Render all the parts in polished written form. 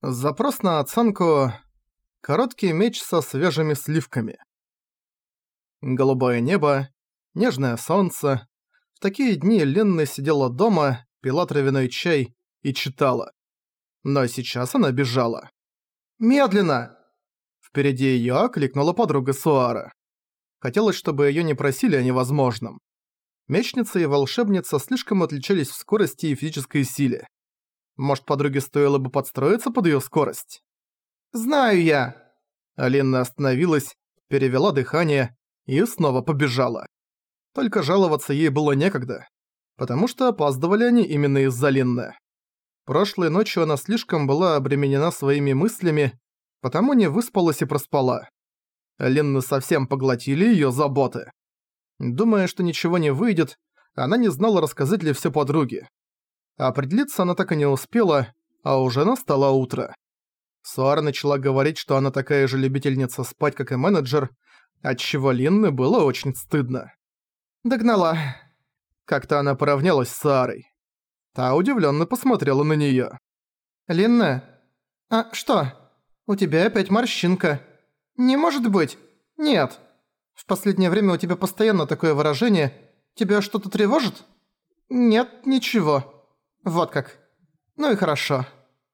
Запрос на оценку «Короткий меч со свежими сливками». Голубое небо, нежное солнце. В такие дни Ленна сидела дома, пила травяной чай и читала. Но сейчас она бежала. «Медленно!» Впереди её окликнула подруга Суара. Хотелось, чтобы её не просили о невозможном. Мечница и волшебница слишком отличались в скорости и физической силе. Может, подруге стоило бы подстроиться под её скорость? «Знаю я!» Алина остановилась, перевела дыхание и снова побежала. Только жаловаться ей было некогда, потому что опаздывали они именно из-за Линны. Прошлой ночью она слишком была обременена своими мыслями, потому не выспалась и проспала. Линны совсем поглотили её заботы. Думая, что ничего не выйдет, она не знала, рассказать ли всё подруге. Определиться она так и не успела, а уже настало утро. Суара начала говорить, что она такая же любительница спать, как и менеджер, отчего Линны было очень стыдно. «Догнала». Как-то она поравнялась с Саарой. Та удивлённо посмотрела на неё. «Линна? А что? У тебя опять морщинка. Не может быть. Нет. В последнее время у тебя постоянно такое выражение. Тебя что-то тревожит? Нет, ничего. Вот как. Ну и хорошо.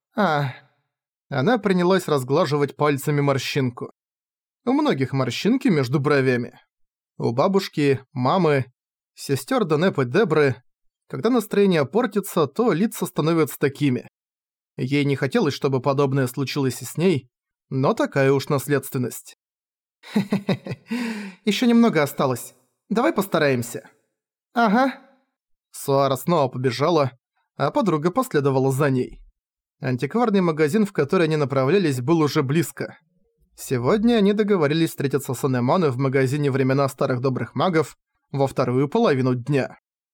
Она принялась разглаживать пальцами морщинку. У многих морщинки между бровями. У бабушки, мамы, сестер Денеп и Дебры. Когда настроение портится, то лица становятся такими. Ей не хотелось, чтобы подобное случилось и с ней, но такая уж наследственность. «Хе-хе-хе, ещё немного осталось. Давай постараемся». «Ага». Суара снова побежала, а подруга последовала за ней. Антикварный магазин, в который они направлялись, был уже близко. Сегодня они договорились встретиться с Анемоне в магазине «Времена старых добрых магов» во вторую половину дня.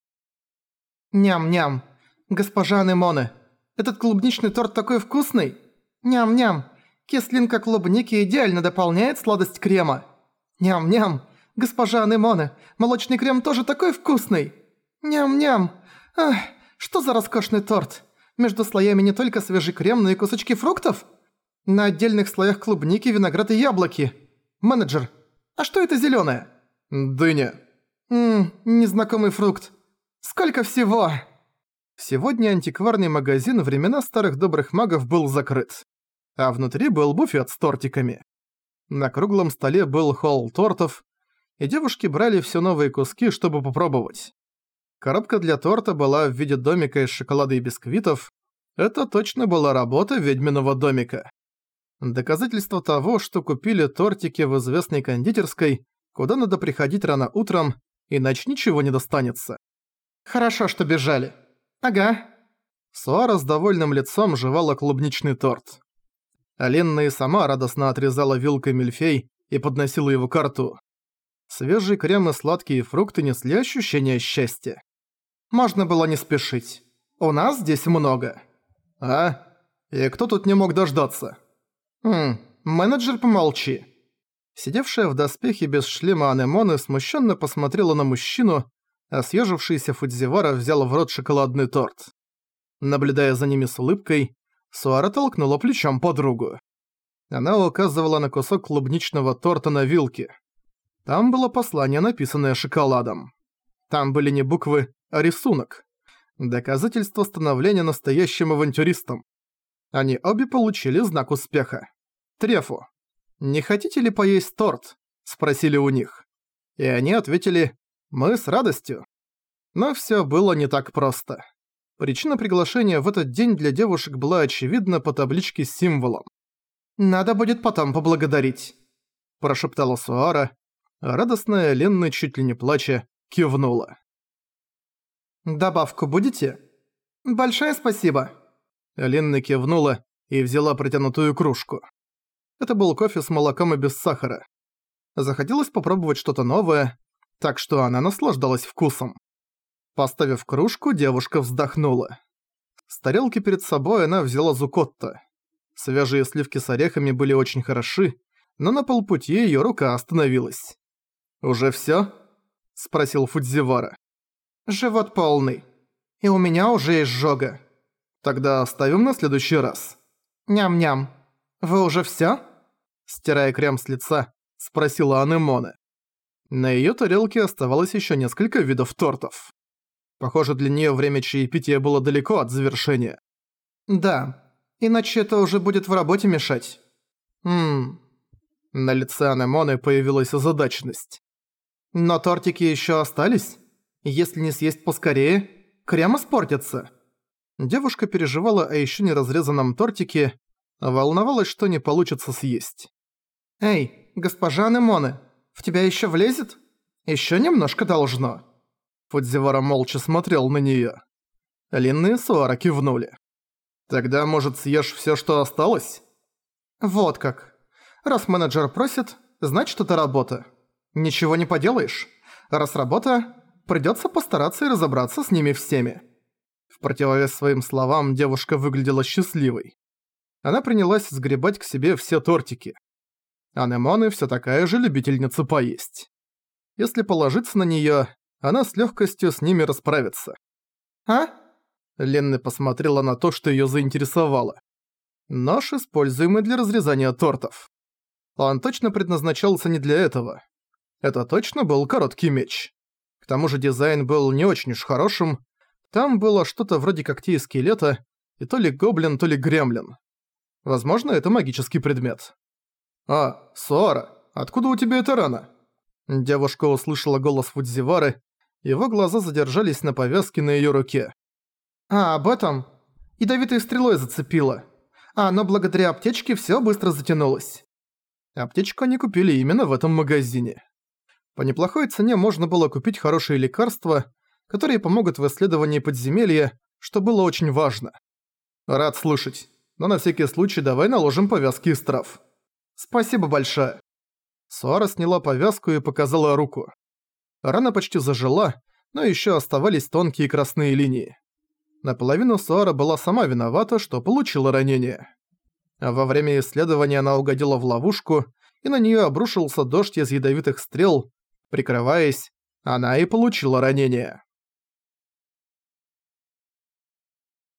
«Ням-ням, госпожа Анемоне, этот клубничный торт такой вкусный! Ням-ням, кислинка клубники идеально дополняет сладость крема! Ням-ням, госпожа Анемоне, молочный крем тоже такой вкусный! Ням-ням, ах, что за роскошный торт! Между слоями не только свежий крем, но и кусочки фруктов? На отдельных слоях клубники, виноград и яблоки. Менеджер, а что это зелёное?» «Дыня». Незнакомый фрукт. Сколько всего?» Сегодня антикварный магазин «Времена старых добрых магов» был закрыт. А внутри был буфет с тортиками. На круглом столе был холл тортов, и девушки брали все новые куски, чтобы попробовать. Коробка для торта была в виде домика из шоколада и бисквитов. Это точно была работа ведьминого домика. Доказательство того, что купили тортики в известной кондитерской, куда надо приходить рано утром, иначе ничего не достанется. «Хорошо, что бежали». «Ага». Суара с довольным лицом жевала клубничный торт. Алина и сама радостно отрезала вилкой мильфей и подносила его ко рту. Свежий крем и сладкие фрукты несли ощущение счастья. Можно было не спешить. У нас здесь много. А? И кто тут не мог дождаться? Менеджер, помолчи. Сидевшая в доспехе без шлема Анемоне смущенно посмотрела на мужчину, а съежившийся Фудзивара взял в рот шоколадный торт. Наблюдая за ними с улыбкой, Суара толкнула плечом подругу. Она указывала на кусок клубничного торта на вилке. Там было послание, написанное шоколадом. Там были не буквы, а рисунок. Доказательство становления настоящим авантюристом. Они обе получили знак успеха. Трефу. «Не хотите ли поесть торт?» – спросили у них. И они ответили: «Мы с радостью». Но всё было не так просто. Причина приглашения в этот день для девушек была очевидна по табличке с символом. «Надо будет потом поблагодарить», – прошептала Суара, а радостная Ленна, чуть ли не плача, кивнула. «Добавку будете?» «Большое спасибо». Ленна кивнула и взяла протянутую кружку. Это был кофе с молоком и без сахара. Захотелось попробовать что-то новое, так что она наслаждалась вкусом. Поставив кружку, девушка вздохнула. С тарелки перед собой она взяла зукотто. Свежие сливки с орехами были очень хороши, но на полпути её рука остановилась. «Уже всё?» – спросил Фудзивара. «Живот полный. И у меня уже изжога. Тогда оставим на следующий раз». Ням-ням. Вы уже всё? Стирая крем с лица, спросила Анемоне. На её тарелке оставалось ещё несколько видов тортов. Похоже, для неё время чаепития было далеко от завершения. Да, иначе это уже будет в работе мешать. На лице Анемоны появилась озадаченность. Но тортики ещё остались? Если не съесть поскорее, крем испортится. Девушка переживала о ещё не разрезанном тортике, а волновалась, что не получится съесть. «Эй, госпожа Анемоне, в тебя ещё влезет? Ещё немножко должно». Фудзивара молча смотрел на неё. Линна и Суара кивнули. «Тогда, может, съешь всё, что осталось?» «Вот как. Раз менеджер просит, значит, это работа. Ничего не поделаешь. Раз работа, придётся постараться и разобраться с ними всеми». В противовес своим словам девушка выглядела счастливой. Она принялась сгребать к себе все тортики. Анемоне всё такая же любительница поесть. Если положиться на неё, она с лёгкостью с ними расправится. «А?» Ленна посмотрела на то, что её заинтересовало. Нож, используемый для разрезания тортов. Он точно предназначался не для этого. Это точно был короткий меч. К тому же дизайн был не очень уж хорошим. Там было что-то вроде когтей скелета, и то ли гоблин, то ли гремлин. Возможно, это магический предмет. «А, Суара, откуда у тебя эта рана?» Девушка услышала голос Фудзивары, его глаза задержались на повязке на её руке. «А, об этом? Ядовитой стрелой зацепило. Но благодаря аптечке всё быстро затянулось». Аптечку они купили именно в этом магазине. По неплохой цене можно было купить хорошие лекарства, которые помогут в исследовании подземелья, что было очень важно. «Рад слышать, но на всякий случай давай наложим повязки из трав». «Спасибо большое». Суара сняла повязку и показала руку. Рана почти зажила, но ещё оставались тонкие красные линии. Наполовину Суара была сама виновата, что получила ранение. Во время исследования она угодила в ловушку, и на неё обрушился дождь из ядовитых стрел. Прикрываясь, она и получила ранение.